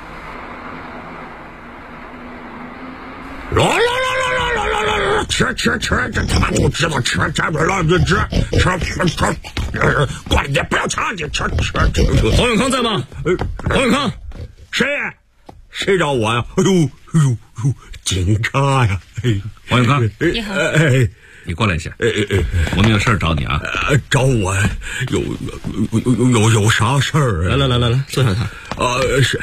吃，这他妈就知道吃，站准了就吃，过来也不要抢，你吃。 黄永康在吗？黄永康， 谁找我呀？哎呦，警察呀！ 黄永康， 你好， 你过来一下，我们有事儿找你啊。 找我有啥事儿？ 来，坐下谈。 是。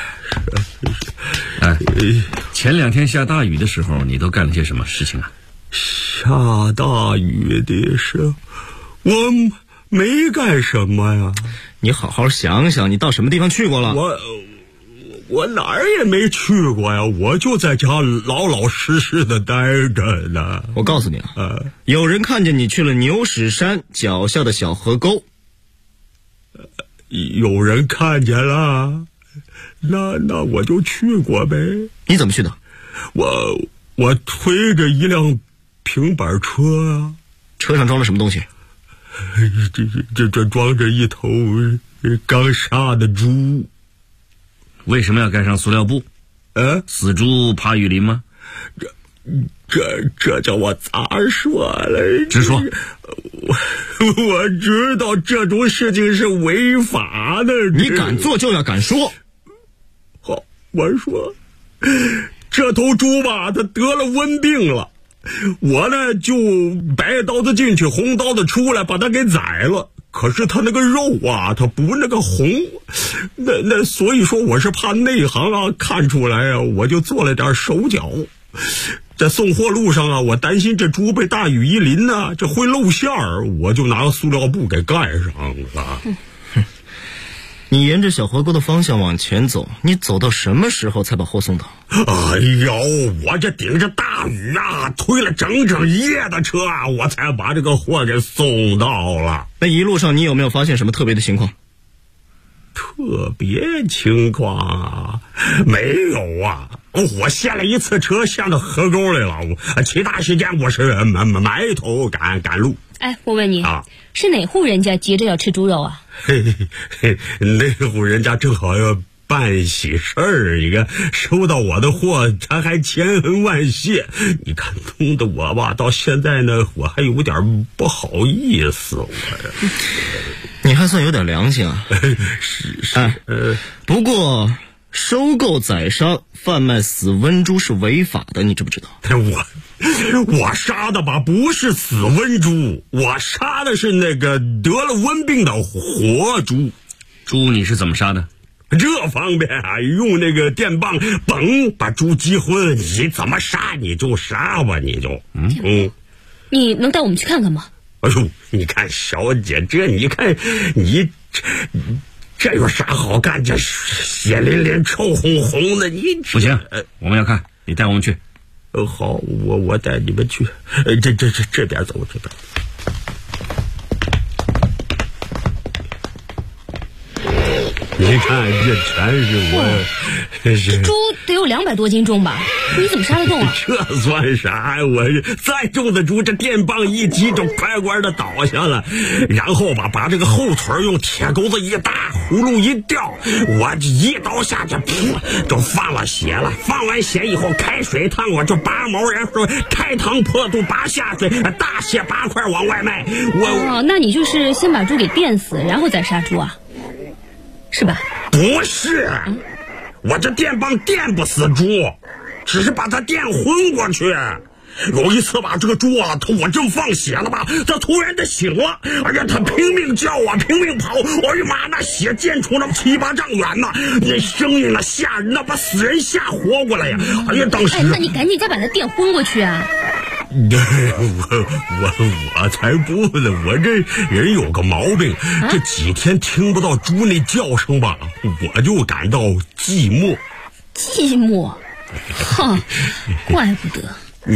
前2天下大雨的时候，你都干了些什么事情啊？ 下大雨的时，我没干什么呀。 你好好想想，你到什么地方去过了？ 我哪儿也没去过呀，我就在家老老实实的待着呢。 我告诉你啊，有人看见你去了牛屎山脚下的小河沟。 有人看见了，那我就去过呗。 你怎么去的？ 我推着一辆平板车啊。 车上装了什么东西？ 这装着一头刚杀的猪。 为什么要盖上塑料布？死猪怕雨淋吗？ 这叫我咋说嘞？ 直说。 我知道这种事情是违法的。 你敢做就要敢说。 好，我说这头猪吧，它得了瘟病了，我呢就白刀子进去，红刀子出来，把它给宰了。可是它那个肉啊，它不那个红，那所以说我是怕内行啊看出来啊，我就做了点手脚。在送货路上啊，我担心这猪被大雨一淋呢，这会露馅儿，我就拿个塑料布给盖上了。 你沿着小河沟的方向往前走，你走到什么时候才把货送到？ 哎呦，我这顶着大雨啊，推了整一夜的车啊，我才把这个货给送到了。 那一路上你有没有发现什么特别的情况？ 特别情况啊，没有啊。我下了一次车，下到河沟里了。其他时间我是埋头赶路。 哎，我问你是哪户人家急着要吃猪肉啊？ 那户人家正好要办喜事儿，你看收到我的货，他还千恩万谢。你看弄得我吧，到现在呢，我还有点不好意思。 你还算有点良心啊。 是。 不过收购、宰杀、贩卖死瘟猪是违法的，你知不知道？ 我杀的吧不是死瘟猪，我杀的是那个得了瘟病的活猪。 猪你是怎么杀的？ 这方便啊，用那个电棒嘣把猪击昏，你怎么杀你就杀吧，你就你能带我们去看看吗？ 哎呦，你看小姐，你看你这有啥好看？这血淋淋、臭烘烘的，你不行，我们要看，你带我们去。 好，我带你们去。这边走，这边。你看，这全是我。 这猪得有200多斤重吧？你怎么杀得动啊？ 这算啥呀？我再重的猪，这电棒一击就快快的倒下了，然后吧，把这个后腿用铁钩子一搭，葫芦一吊，我一刀下去，噗，就放了血了。放完血以后，开水烫，我就拔毛，然后开膛破肚拔下水，大卸8块往外卖。 那你就是先把猪给电死，然后再杀猪啊？是吧？ 不是，我这电棒电不死猪，只是把它电昏过去。有一次吧，这个猪啊，我正放血了吧，它突然的醒了，哎呀，它拼命叫啊，拼命跑，哎呀妈，那血溅出了7、8丈远呐，那声音啊吓人呐，把死人吓活过来呀！哎呀，当时， 那你赶紧再把它电昏过去啊！ 我才不呢！我这人有个毛病，这几天听不到猪那叫声吧，我就感到寂寞。 寂寞？哼，怪不得。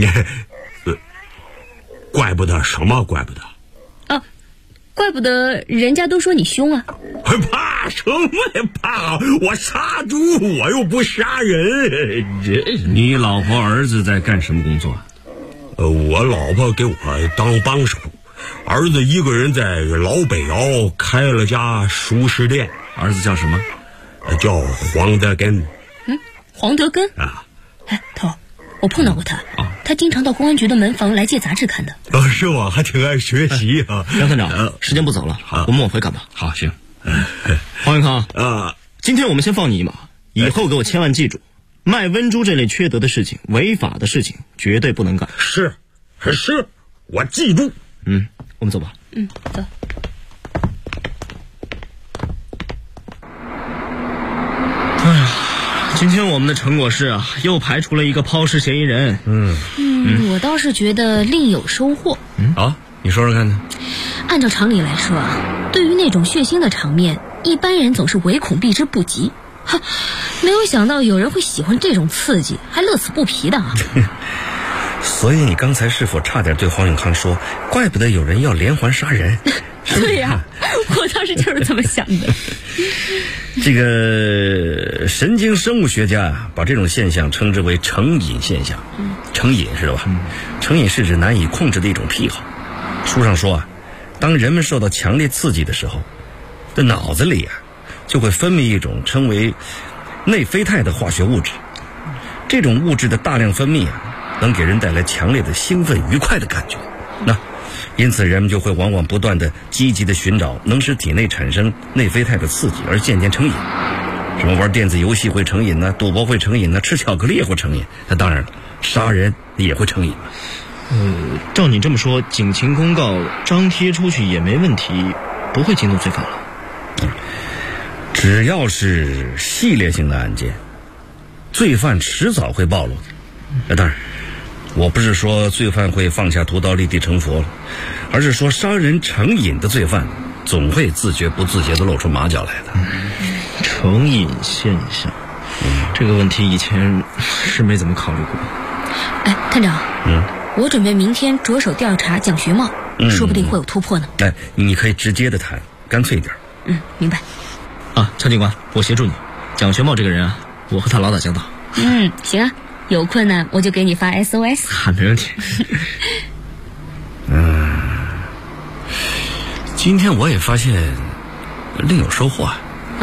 怪不得什么？怪不得？ 怪不得人家都说你凶啊！ 怕怕什么呀？怕我杀猪，我又不杀人。 你老婆儿子在干什么工作？ 我老婆给我当帮手，儿子一个人在老北窑开了家熟食店。 儿子叫什么？ 叫黄德根。 黄德根啊？ 哎，头，我碰到过他。他经常到公安局的门房来借杂志看的。 是吗？还挺爱学习啊。 杨探长，时间不早了，我们往回赶吧。 好，行。 黄永康今天我们先放你一马，以后给我千万记住，卖温猪这类缺德的事情、违法的事情绝对不能干。 是，我记住。 我们走吧。 走。 哎呀，今天我们的成果是又排除了一个抛尸嫌疑人。 我倒是觉得另有收获。 你说说看呢？ 按照常理来说对于那种血腥的场面，一般人总是唯恐避之不及。没有想到有人会喜欢这种刺激，还乐此不疲的所以你刚才是否差点对黄永康说，怪不得有人要连环杀人？ 对呀，我当时就是这么想的。 这个神经生物学家把这种现象称之为成瘾现象。成瘾知道吧？成瘾是指难以控制的一种癖好。书上说当人们受到强烈刺激的时候，这脑子里就会分泌一种称为内啡肽的化学物质。这种物质的大量分泌能给人带来强烈的兴奋愉快的感觉。因此人们就会往往不断的积极的寻找能使体内产生内啡肽的刺激，而渐渐成瘾。什么玩电子游戏会成瘾呢？赌博会成瘾呢？吃巧克力也会成瘾。那当然了，杀人也会成瘾。 照你这么说，警情公告张贴出去也没问题，不会惊动罪犯了。 只要是系列性的案件，罪犯迟早会暴露的。当然我不是说罪犯会放下屠刀立地成佛了，而是说杀人成瘾的罪犯总会自觉不自觉地露出马脚来的。 成瘾现象，这个问题以前是没怎么考虑过。 哎，探长，我准备明天着手调查蒋学茂，说不定会有突破呢。 你可以直接的谈，干脆一点。 明白。 蔡警官，我协助你。蒋学茂这个人我和他老打交道。 行有困难我就给你发 SOS。 没问题。 今天我也发现另有收获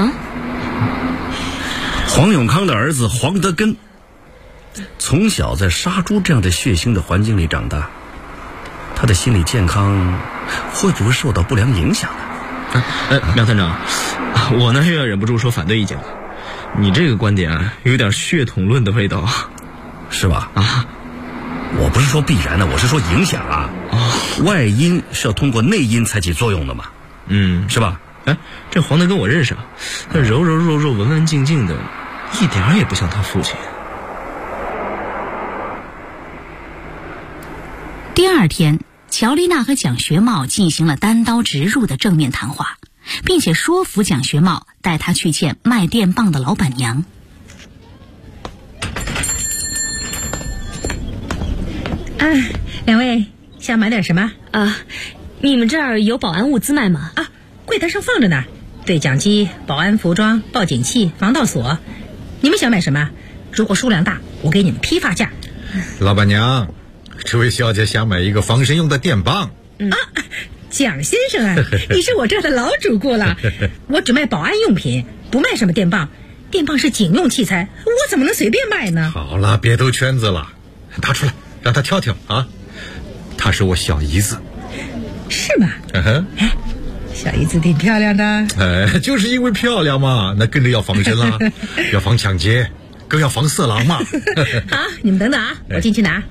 黄永康的儿子黄德根从小在杀猪这样的血腥的环境里长大，他的心理健康会不会受到不良影响呢？ 苗探长，我呢又要忍不住说反对意见了。你这个观点有点血统论的味道。 是吧？我不是说必然的，我是说影响外因是要通过内因才起作用的嘛。是吧？ 这黄德根我认识他柔柔弱弱文文静静的，一点也不像他父亲。 第二天，乔丽娜和蒋学茂进行了单刀直入的正面谈话，并且说服蒋学茂带他去见卖电棒的老板娘。 两位想买点什么？ 你们这儿有保安物资卖吗？ 柜台上放着呢，对讲机、保安服装、报警器、防盗锁。你们想买什么？如果数量大，我给你们批发价。 老板娘，这位小姐想买一个防身用的电棒。 蒋先生你是我这儿的老主顾了。我只卖保安用品，不卖什么电棒。电棒是警用器材，我怎么能随便卖呢？ 好了，别兜圈子了，拿出来让他挑挑他是我小姨子。 是吗？小姨子挺漂亮的。 就是因为漂亮嘛，那跟着要防身啦，要防抢劫，更要防色狼嘛。 好，你们等等我进去拿。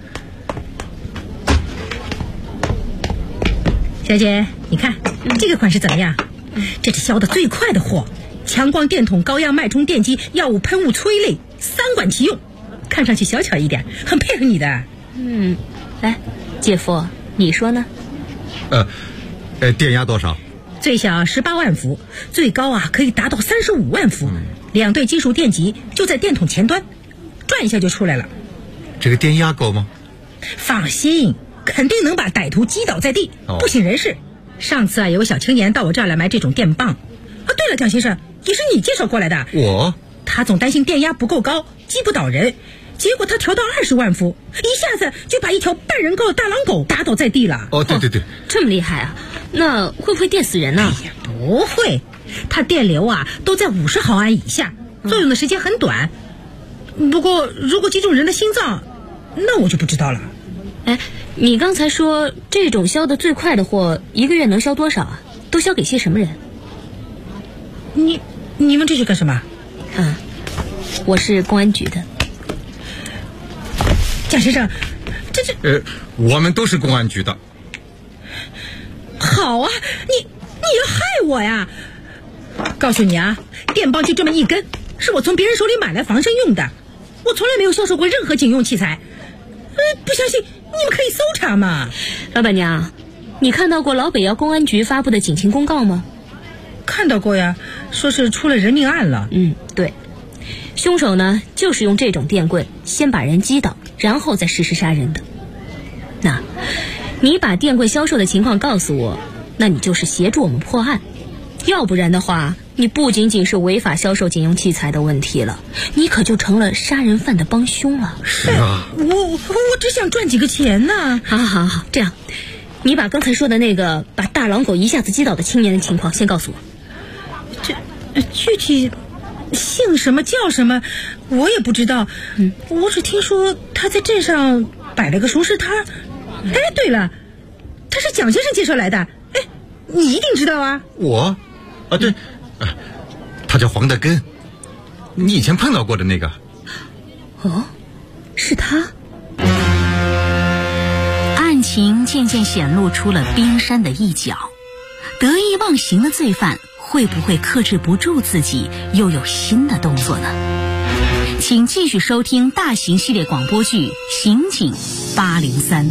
小姐，你看这个款式怎么样？这是销的最快的货，强光电筒、高压脉冲电机、药物喷雾、催泪3管齐用，看上去小巧一点，很配合你的。 来，姐夫，你说呢？ 电压多少？ 最小18万伏，最高可以达到35万伏。2对金属电极就在电筒前端，转一下就出来了。 这个电压够吗？ 放心，肯定能把歹徒击倒在地，不省人事。上次有个小青年到我这儿来买这种电棒， 对了，蒋先生，也是你介绍过来的。 我？ 他总担心电压不够高，击不倒人，结果他调到20万伏，一下子就把一条半人高的大狼狗打倒在地了。 哦，对， 这么厉害啊！那会不会电死人呢？ 哎呀，不会，它电流啊都在50毫安以下，作用的时间很短。不过如果击中人的心脏，那我就不知道了。 哎，你刚才说这种销的最快的货1个月能销多少啊？都销给些什么人？ 你问这是干什么？ 我是公安局的。 蒋先生， 我们都是公安局的。 好啊，你要害我呀！告诉你啊，电棒就这么一根，是我从别人手里买来防身用的，我从来没有销售过任何警用器材。不相信你们可以搜查嘛。 老板娘，你看到过老北窑公安局发布的警情公告吗？ 看到过呀，说是出了人命案了。 对，凶手呢就是用这种电棍先把人击倒，然后再实施杀人的。那你把电棍销售的情况告诉我，那你就是协助我们破案，要不然的话，你不仅仅是违法销售警用器材的问题了，你可就成了杀人犯的帮凶了。 是啊， 我只想赚几个钱呢。 好，这样，你把刚才说的那个把大狼狗一下子击倒的青年的情况先告诉我。 具体姓什么叫什么我也不知道，我只听说他在镇上摆了个熟食摊。对了，他是蒋先生介绍来的，你一定知道啊。 我？对，他叫黄德根，你以前碰到过的那个。 哦，是他。 案情渐渐显露出了冰山的一角，得意忘形的罪犯会不会克制不住自己，又有新的动作呢？请继续收听大型系列广播剧《刑警803》。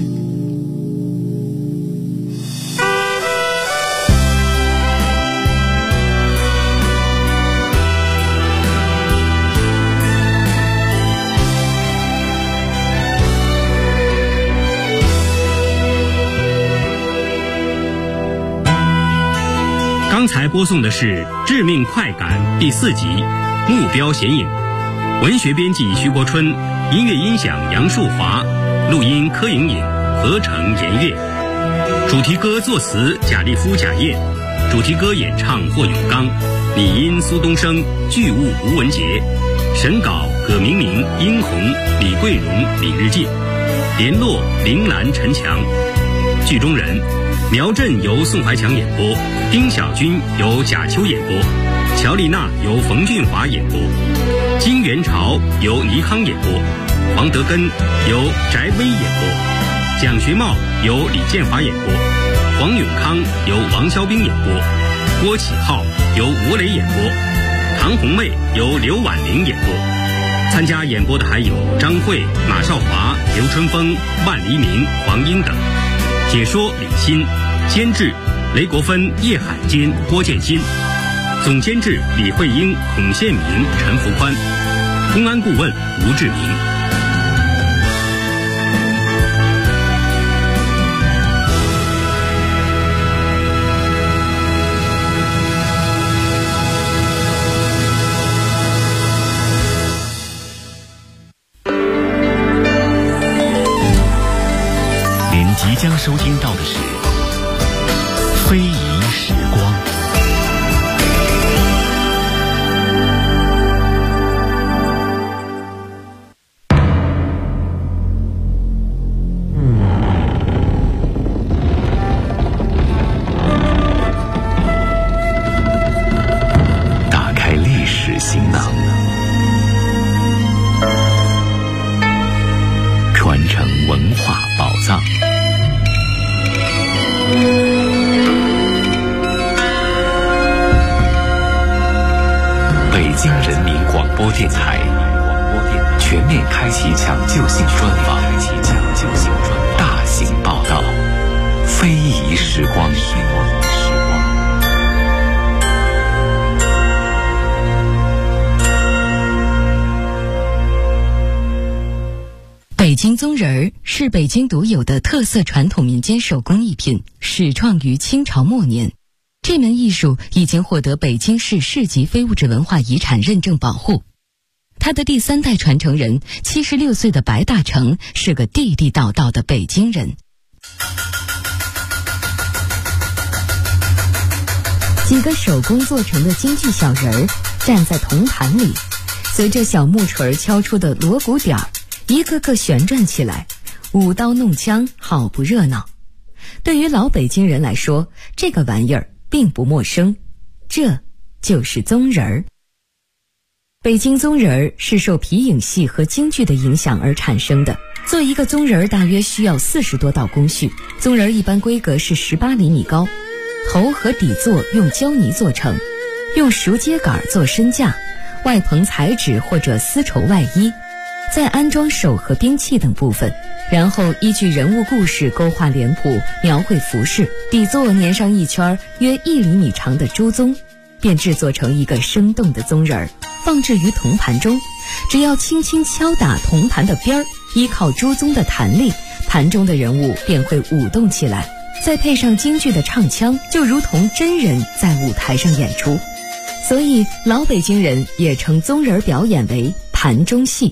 刚才播送的是《致命快感》第4集《目标显影》，文学编辑徐国春，音乐音响杨树华，录音柯莹莹，合成严月。主题歌作词贾立夫、贾燕，主题歌演唱霍永刚，拟音苏东升，剧务吴文杰，审稿葛明明、殷红、李桂荣、李日进，联络林兰、陈强。剧中人苗振由宋怀强演播，丁小军由贾秋演播，乔丽娜由冯俊华演播，金元朝由倪康演播，黄德根由翟威演播，蒋学茂由李建华演播，黄永康由王肖兵演播，郭启浩由吴磊演播，唐红妹由刘婉玲演播。参加演播的还有张慧、马少华、刘春风、万黎明、黄英等。解说李欣，监制雷国芬、叶海坚、郭建新，总监制李慧英、孔宪明、陈福宽，公安顾问吴志明。 即将收听到的是非遗时光。打开历史行囊，传承文化宝藏。北京人民广播电台全面开启抢救性专访，大型报道，非遗时光。 北京宗人儿是北京独有的特色传统民间手工艺品，始创于清朝末年。 这门艺术已经获得北京市市级非物质文化遗产认证保护。他的第3代传承人76岁的白大成是个地地道道的北京人。几个手工做成的京剧小人儿站在铜盘里，随着小木锤敲出的锣鼓点儿，一个个旋转起来，舞刀弄枪，好不热闹。对于老北京人来说，这个玩意儿并不陌生，这就是宗人儿。北京宗人儿是受皮影戏和京剧的影响而产生的。做一个宗人儿大约需要40多道工序，宗人儿一般规格是18厘米高，头和底座用胶泥做成，用熟秸秆做身架，外棚彩纸或者丝绸外衣，再安装手和兵器等部分，然后依据人物故事勾画脸谱，描绘服饰，底座粘上一圈约1厘米长的朱宗，便制作成一个生动的宗人儿，放置于铜盘中。只要轻轻敲打铜盘的边儿，依靠朱宗的弹力，盘中的人物便会舞动起来，再配上京剧的唱腔，就如同真人在舞台上演出。所以老北京人也称宗人表演为盘中戏。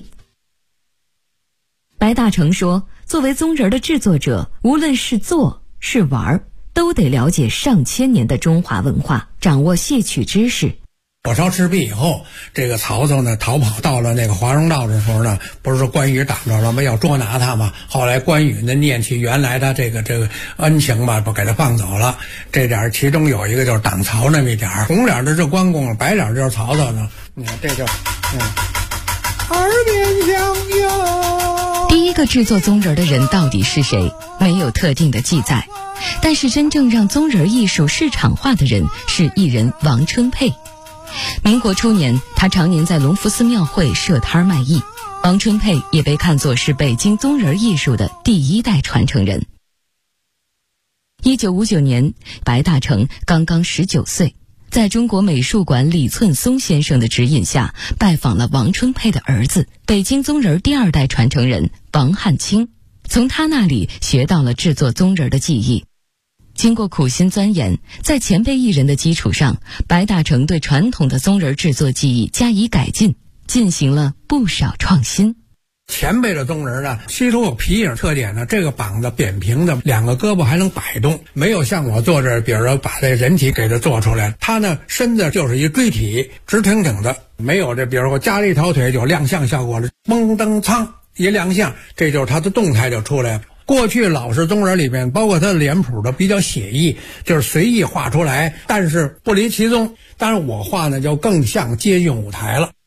白大成说，作为宗人的制作者，无论是做是玩，都得了解上千年的中华文化，掌握戏曲知识。 火烧赤壁以后，这个曹操呢逃跑到了那个华容道的时候呢，不是说关羽挡着了吗？要捉拿他嘛。后来关羽呢念起原来他这个恩情吧，不给他放走了。这点其中有一个就是挡曹那么一点，红脸的是关公，白脸就是曹操呢。你看这就耳边响哟。 第一个制作宗人的人到底是谁？没有特定的记载，但是真正让宗人艺术市场化的人是艺人王春佩。民国初年，他常年在隆福寺庙会设摊卖艺。王春佩也被看作是北京宗人艺术的第1代传承人。1959年，白大成刚刚19岁，在中国美术馆李寸松先生的指引下，拜访了王春佩的儿子，北京宗人第2代传承人王汉卿，从他那里学到了制作宗人的技艺。经过苦心钻研，在前辈艺人的基础上，白大成对传统的宗人制作技艺加以改进，进行了不少创新。 前辈的宗人呢，其实有皮影特点呢，这个膀子扁平的，2个胳膊还能摆动，没有像我做这，比如说把这人体给它做出来，他呢身子就是一锥体，直挺挺的，没有这，比如说加了一条腿有亮相效果了，蒙登苍一亮相，这就是他的动态就出来了。过去老式宗人里面，包括他的脸谱的比较写意，就是随意画出来，但是不离其宗。当然我画呢就更像接近舞台了。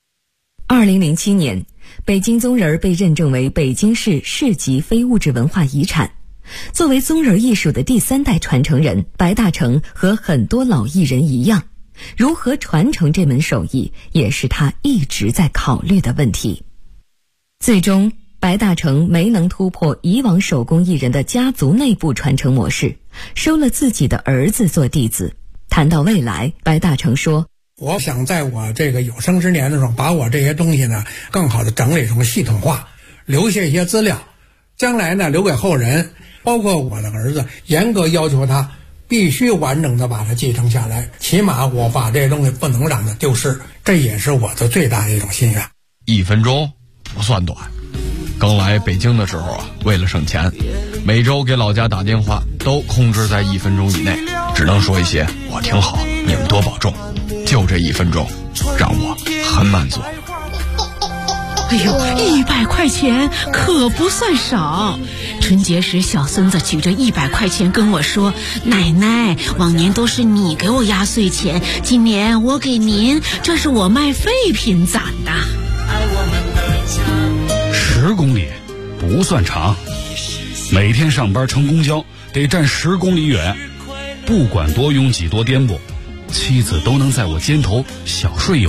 2007年，北京宗人被认证为北京市市级非物质文化遗产。作为宗人艺术的第3代传承人，白大成和很多老艺人一样，如何传承这门手艺，也是他一直在考虑的问题。最终白大成没能突破以往手工艺人的家族内部传承模式，收了自己的儿子做弟子。谈到未来，白大成说， 我想在我这个有生之年的时候，把我这些东西呢更好的整理成系统化，留下一些资料，将来呢留给后人，包括我的儿子，严格要求他必须完整的把它继承下来，起码我把这些东西不能让它丢失，这也是我的最大的一种心愿。 1分钟不算短。刚来北京的时候啊，为了省钱，每周给老家打电话都控制在1分钟以内，只能说一些我挺好，你们多保重，就这1分钟让我很满足。 哎呦，100块钱可不算少。春节时小孙子举着100块钱跟我说，奶奶，往年都是你给我压岁钱，今年我给您，这是我卖废品攒的。 10公里不算长，每天上班乘公交得站10公里远，不管多拥挤多颠簸，妻子都能在我肩头小睡一会儿。